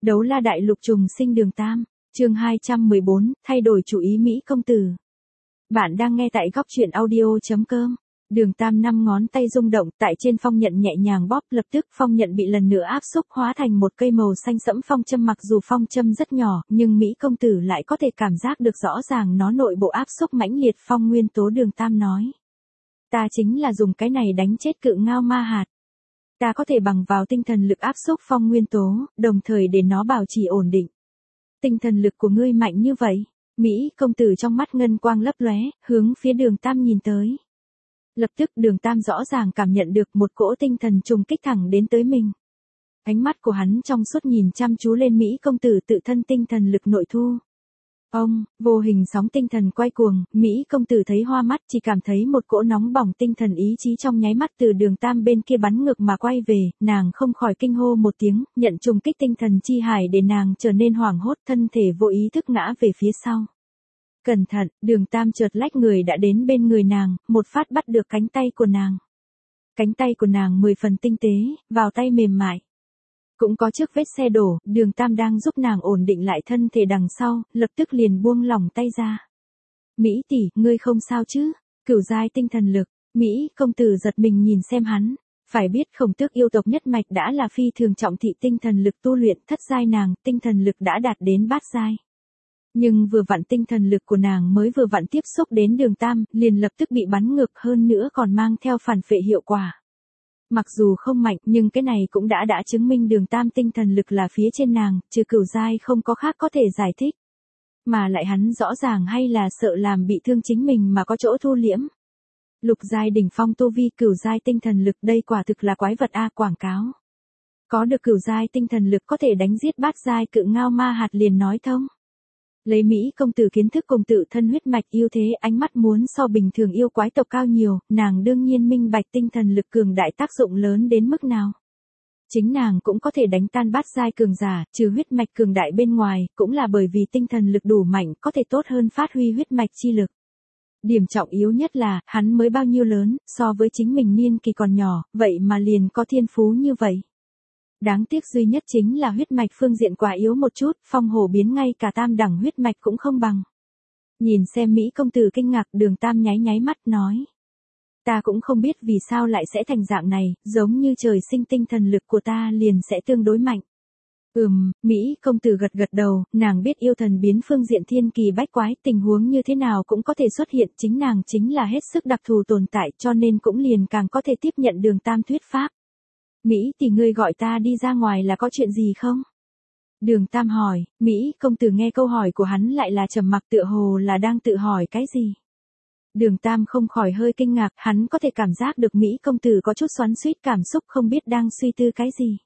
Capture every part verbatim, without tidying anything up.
Đấu la đại lục trùng sinh Đường Tam, chương hai trăm mười bốn, thay đổi chủ ý Mỹ công tử. Bạn đang nghe tại góc truyện audio.com. Đường Tam năm ngón tay rung động, tại trên phong nhận nhẹ nhàng bóp, lập tức phong nhận bị lần nữa áp xúc hóa thành một cây màu xanh sẫm phong châm, mặc dù phong châm rất nhỏ, nhưng Mỹ công tử lại có thể cảm giác được rõ ràng nó nội bộ áp xúc mãnh liệt phong nguyên tố. Đường Tam nói. Ta chính là dùng cái này đánh chết cự ngao ma hạt. Ta có thể bằng vào tinh thần lực áp xúc phong nguyên tố, đồng thời để nó bảo trì ổn định. Tinh thần lực của ngươi mạnh như vậy. Mỹ công tử trong mắt ngân quang lấp lóe, hướng phía Đường Tam nhìn tới. Lập tức Đường Tam rõ ràng cảm nhận được một cỗ tinh thần trùng kích thẳng đến tới mình. Ánh mắt của hắn trong suốt nhìn chăm chú lên Mỹ công tử tự thân tinh thần lực nội thu. Ông, vô hình sóng tinh thần quay cuồng, Mỹ công tử thấy hoa mắt, chỉ cảm thấy một cỗ nóng bỏng tinh thần ý chí trong nháy mắt từ Đường Tam bên kia bắn ngược mà quay về, nàng không khỏi kinh hô một tiếng, nhận trùng kích tinh thần chi hải để nàng trở nên hoảng hốt, thân thể vô ý thức ngã về phía sau. Cẩn thận, Đường Tam chợt lách người đã đến bên người nàng, một phát bắt được cánh tay của nàng. Cánh tay của nàng mười phần tinh tế, vào tay mềm mại. Cũng có chiếc vết xe đổ, Đường Tam đang giúp nàng ổn định lại thân thể đằng sau, lập tức liền buông lỏng tay ra. Mỹ tỷ, ngươi không sao chứ? Cửu giai tinh thần lực, Mỹ công tử giật mình nhìn xem hắn. Phải biết Khổng Tước yêu tộc nhất mạch đã là phi thường trọng thị tinh thần lực tu luyện, thất giai nàng, tinh thần lực đã đạt đến bát giai. Nhưng vừa vặn tinh thần lực của nàng mới vừa vặn tiếp xúc đến Đường Tam, liền lập tức bị bắn ngược, hơn nữa còn mang theo phản phệ hiệu quả. Mặc dù không mạnh, nhưng cái này cũng đã đã chứng minh Đường Tam tinh thần lực là phía trên nàng, trừ cửu giai không có khác có thể giải thích. Mà lại hắn rõ ràng hay là sợ làm bị thương chính mình mà có chỗ thu liễm. Lục giai đỉnh phong tu vi, cửu giai tinh thần lực, đây quả thực là quái vật a. Quảng cáo. Có được cửu giai tinh thần lực có thể đánh giết bát giai cự ngao ma hạt liền nói thông. Lấy Mỹ công tử kiến thức cùng tự thân huyết mạch yêu thế, ánh mắt muốn so bình thường yêu quái tộc cao nhiều, nàng đương nhiên minh bạch tinh thần lực cường đại tác dụng lớn đến mức nào. Chính nàng cũng có thể đánh tan bát giai cường giả, trừ huyết mạch cường đại bên ngoài, cũng là bởi vì tinh thần lực đủ mạnh có thể tốt hơn phát huy huyết mạch chi lực. Điểm trọng yếu nhất là, hắn mới bao nhiêu lớn, so với chính mình niên kỳ còn nhỏ, vậy mà liền có thiên phú như vậy. Đáng tiếc duy nhất chính là huyết mạch phương diện quá yếu một chút, phong hổ biến ngay cả tam đẳng huyết mạch cũng không bằng. Nhìn xem Mỹ công tử kinh ngạc, Đường Tam nháy nháy mắt nói. Ta cũng không biết vì sao lại sẽ thành dạng này, giống như trời sinh tinh thần lực của ta liền sẽ tương đối mạnh. Ừm, Mỹ công tử gật gật đầu, nàng biết yêu thần biến phương diện thiên kỳ bách quái, tình huống như thế nào cũng có thể xuất hiện, chính nàng chính là hết sức đặc thù tồn tại, cho nên cũng liền càng có thể tiếp nhận Đường Tam thuyết pháp. Mỹ thì ngươi gọi ta đi ra ngoài là có chuyện gì không? Đường Tam hỏi, Mỹ công tử nghe câu hỏi của hắn lại là trầm mặc, tựa hồ là đang tự hỏi cái gì. Đường Tam không khỏi hơi kinh ngạc, hắn có thể cảm giác được Mỹ công tử có chút xoắn xuýt cảm xúc, không biết đang suy tư cái gì.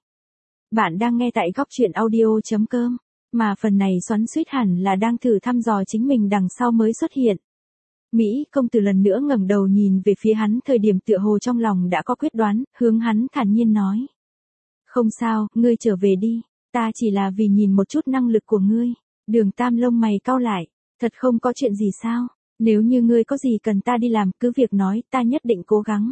Bạn đang nghe tại góc truyện audio.com, mà phần này xoắn xuýt hẳn là đang thử thăm dò chính mình đằng sau mới xuất hiện. Mỹ công tử lần nữa ngẩng đầu nhìn về phía hắn, thời điểm tựa hồ trong lòng đã có quyết đoán, hướng hắn thản nhiên nói. Không sao, ngươi trở về đi, ta chỉ là vì nhìn một chút năng lực của ngươi. Đường Tam lông mày cau lại, thật không có chuyện gì sao, nếu như ngươi có gì cần ta đi làm, cứ việc nói, ta nhất định cố gắng.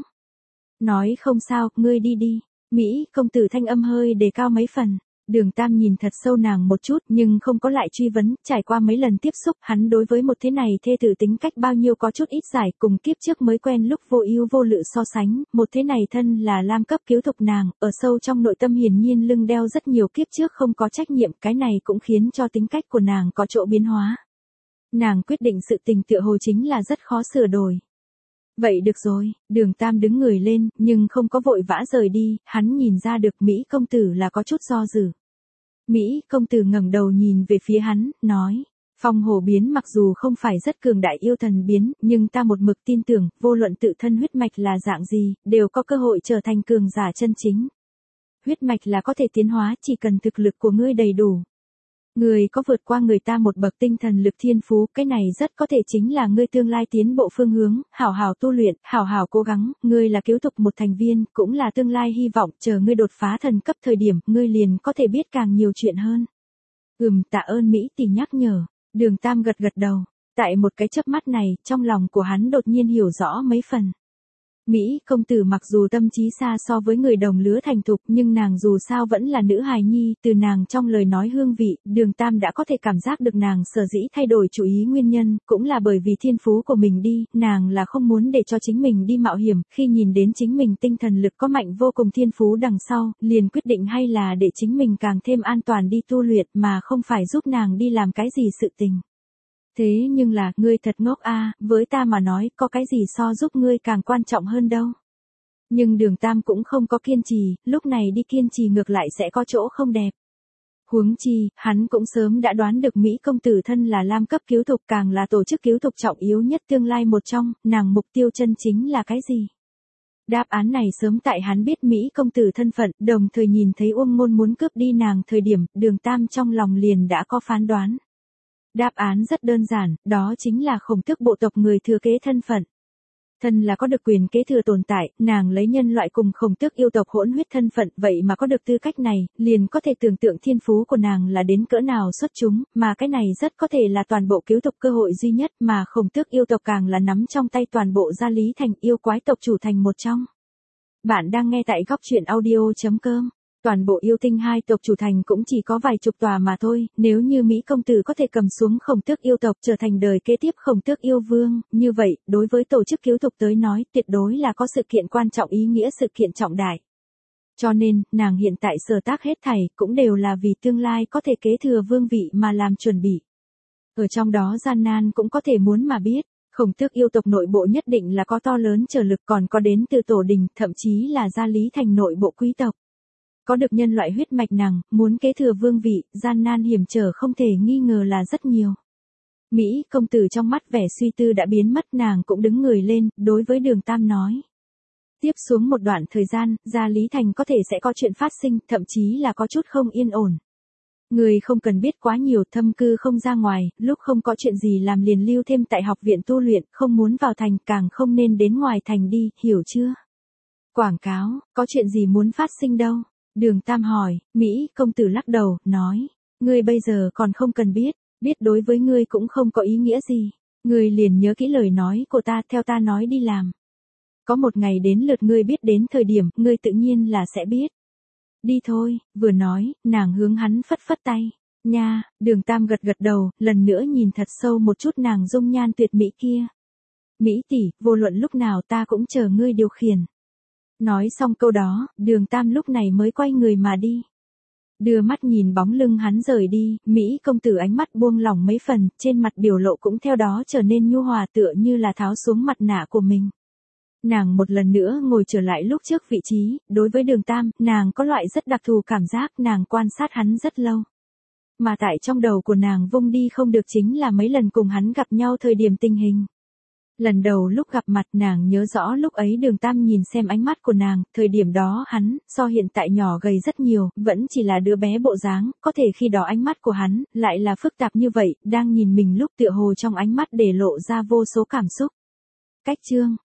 Nói không sao, ngươi đi đi. Mỹ công tử thanh âm hơi đề cao mấy phần. Đường Tam nhìn thật sâu nàng một chút nhưng không có lại truy vấn, trải qua mấy lần tiếp xúc, hắn đối với một thế này thê tử tính cách bao nhiêu có chút ít giải, cùng kiếp trước mới quen lúc vô ưu vô lự so sánh, một thế này thân là lam cấp cứu thục nàng, ở sâu trong nội tâm hiển nhiên lưng đeo rất nhiều kiếp trước không có trách nhiệm, cái này cũng khiến cho tính cách của nàng có chỗ biến hóa. Nàng quyết định sự tình tựa hồ chính là rất khó sửa đổi. Vậy được rồi, Đường Tam đứng người lên, nhưng không có vội vã rời đi, hắn nhìn ra được Mỹ công tử là có chút do dự. Mỹ công tử ngẩng đầu nhìn về phía hắn, nói, phong hổ biến mặc dù không phải rất cường đại yêu thần biến, nhưng ta một mực tin tưởng, vô luận tự thân huyết mạch là dạng gì, đều có cơ hội trở thành cường giả chân chính. Huyết mạch là có thể tiến hóa, chỉ cần thực lực của ngươi đầy đủ. Ngươi có vượt qua người ta một bậc tinh thần lực thiên phú, cái này rất có thể chính là ngươi tương lai tiến bộ phương hướng, hảo hảo tu luyện, hảo hảo cố gắng, ngươi là cứu thục một thành viên, cũng là tương lai hy vọng, chờ ngươi đột phá thần cấp thời điểm, ngươi liền có thể biết càng nhiều chuyện hơn. Ừm, tạ ơn Mỹ tỷ nhắc nhở. Đường Tam gật gật đầu, tại một cái chớp mắt này, trong lòng của hắn đột nhiên hiểu rõ mấy phần. Mỹ công tử mặc dù tâm trí xa so với người đồng lứa thành thục nhưng nàng dù sao vẫn là nữ hài nhi, từ nàng trong lời nói hương vị, Đường Tam đã có thể cảm giác được nàng sở dĩ thay đổi chủ ý nguyên nhân, cũng là bởi vì thiên phú của mình đi, nàng là không muốn để cho chính mình đi mạo hiểm, khi nhìn đến chính mình tinh thần lực có mạnh vô cùng thiên phú đằng sau, liền quyết định hay là để chính mình càng thêm an toàn đi tu luyện mà không phải giúp nàng đi làm cái gì sự tình. Thế nhưng là, ngươi thật ngốc a, với ta mà nói, có cái gì so giúp ngươi càng quan trọng hơn đâu. Nhưng Đường Tam cũng không có kiên trì, lúc này đi kiên trì ngược lại sẽ có chỗ không đẹp. Huống chi, hắn cũng sớm đã đoán được Mỹ công tử thân là lam cấp cứu thục càng là tổ chức cứu thục trọng yếu nhất tương lai một trong, nàng mục tiêu chân chính là cái gì. Đáp án này sớm tại hắn biết Mỹ công tử thân phận, đồng thời nhìn thấy Uông Ngôn muốn cướp đi nàng thời điểm, Đường Tam trong lòng liền đã có phán đoán. Đáp án rất đơn giản, đó chính là Khổng Tước bộ tộc người thừa kế thân phận. Thân là có được quyền kế thừa tồn tại, nàng lấy nhân loại cùng Khổng Tước yêu tộc hỗn huyết thân phận, vậy mà có được tư cách này, liền có thể tưởng tượng thiên phú của nàng là đến cỡ nào xuất chúng, mà cái này rất có thể là toàn bộ cứu tộc cơ hội duy nhất, mà Khổng Tước yêu tộc càng là nắm trong tay toàn bộ Gia Lý Thành yêu quái tộc chủ thành một trong. Bạn đang nghe tại góc truyện audio chấm com. Toàn bộ yêu tinh hai tộc chủ thành cũng chỉ có vài chục tòa mà thôi, nếu như Mỹ công tử có thể cầm xuống Khổng Tước yêu tộc trở thành đời kế tiếp Khổng Tước yêu vương, như vậy, đối với tổ chức cứu tộc tới nói, tuyệt đối là có sự kiện quan trọng ý nghĩa sự kiện trọng đại. Cho nên, nàng hiện tại sở tác hết thảy, cũng đều là vì tương lai có thể kế thừa vương vị mà làm chuẩn bị. Ở trong đó gian nan cũng có thể muốn mà biết. Khổng Tước yêu tộc nội bộ nhất định là có to lớn trở lực còn có đến từ tổ đình, thậm chí là Gia Lý Thành nội bộ quý tộc. Có được nhân loại huyết mạch nàng, muốn kế thừa vương vị, gian nan hiểm trở không thể nghi ngờ là rất nhiều. Mỹ công tử trong mắt vẻ suy tư đã biến mất, nàng cũng đứng người lên, đối với Đường Tam nói. Tiếp xuống một đoạn thời gian, Gia Lý Thành có thể sẽ có chuyện phát sinh, thậm chí là có chút không yên ổn. Người không cần biết quá nhiều, thâm cư không ra ngoài, lúc không có chuyện gì làm liền lưu thêm tại học viện tu luyện, không muốn vào thành càng không nên đến ngoài thành đi, hiểu chưa? Quảng cáo, có chuyện gì muốn phát sinh đâu? Đường Tam hỏi, Mỹ công tử lắc đầu, nói, ngươi bây giờ còn không cần biết, biết đối với ngươi cũng không có ý nghĩa gì, ngươi liền nhớ kỹ lời nói của ta, theo ta nói đi làm. Có một ngày đến lượt ngươi biết đến thời điểm, ngươi tự nhiên là sẽ biết. Đi thôi, vừa nói, nàng hướng hắn phất phất tay, nha, Đường Tam gật gật đầu, lần nữa nhìn thật sâu một chút nàng dung nhan tuyệt mỹ kia. Mỹ tỷ, vô luận lúc nào ta cũng chờ ngươi điều khiển. Nói xong câu đó, Đường Tam lúc này mới quay người mà đi. Đưa mắt nhìn bóng lưng hắn rời đi, Mỹ công tử ánh mắt buông lỏng mấy phần, trên mặt biểu lộ cũng theo đó trở nên nhu hòa tựa như là tháo xuống mặt nạ của mình. Nàng một lần nữa ngồi trở lại lúc trước vị trí, đối với Đường Tam, nàng có loại rất đặc thù cảm giác nàng quan sát hắn rất lâu. Mà tại trong đầu của nàng vung đi không được chính là mấy lần cùng hắn gặp nhau thời điểm tình hình. Lần đầu lúc gặp mặt nàng nhớ rõ lúc ấy Đường Tam nhìn xem ánh mắt của nàng, thời điểm đó hắn, so hiện tại nhỏ gầy rất nhiều, vẫn chỉ là đứa bé bộ dáng, có thể khi đó ánh mắt của hắn, lại là phức tạp như vậy, đang nhìn mình lúc tựa hồ trong ánh mắt để lộ ra vô số cảm xúc. Cách chương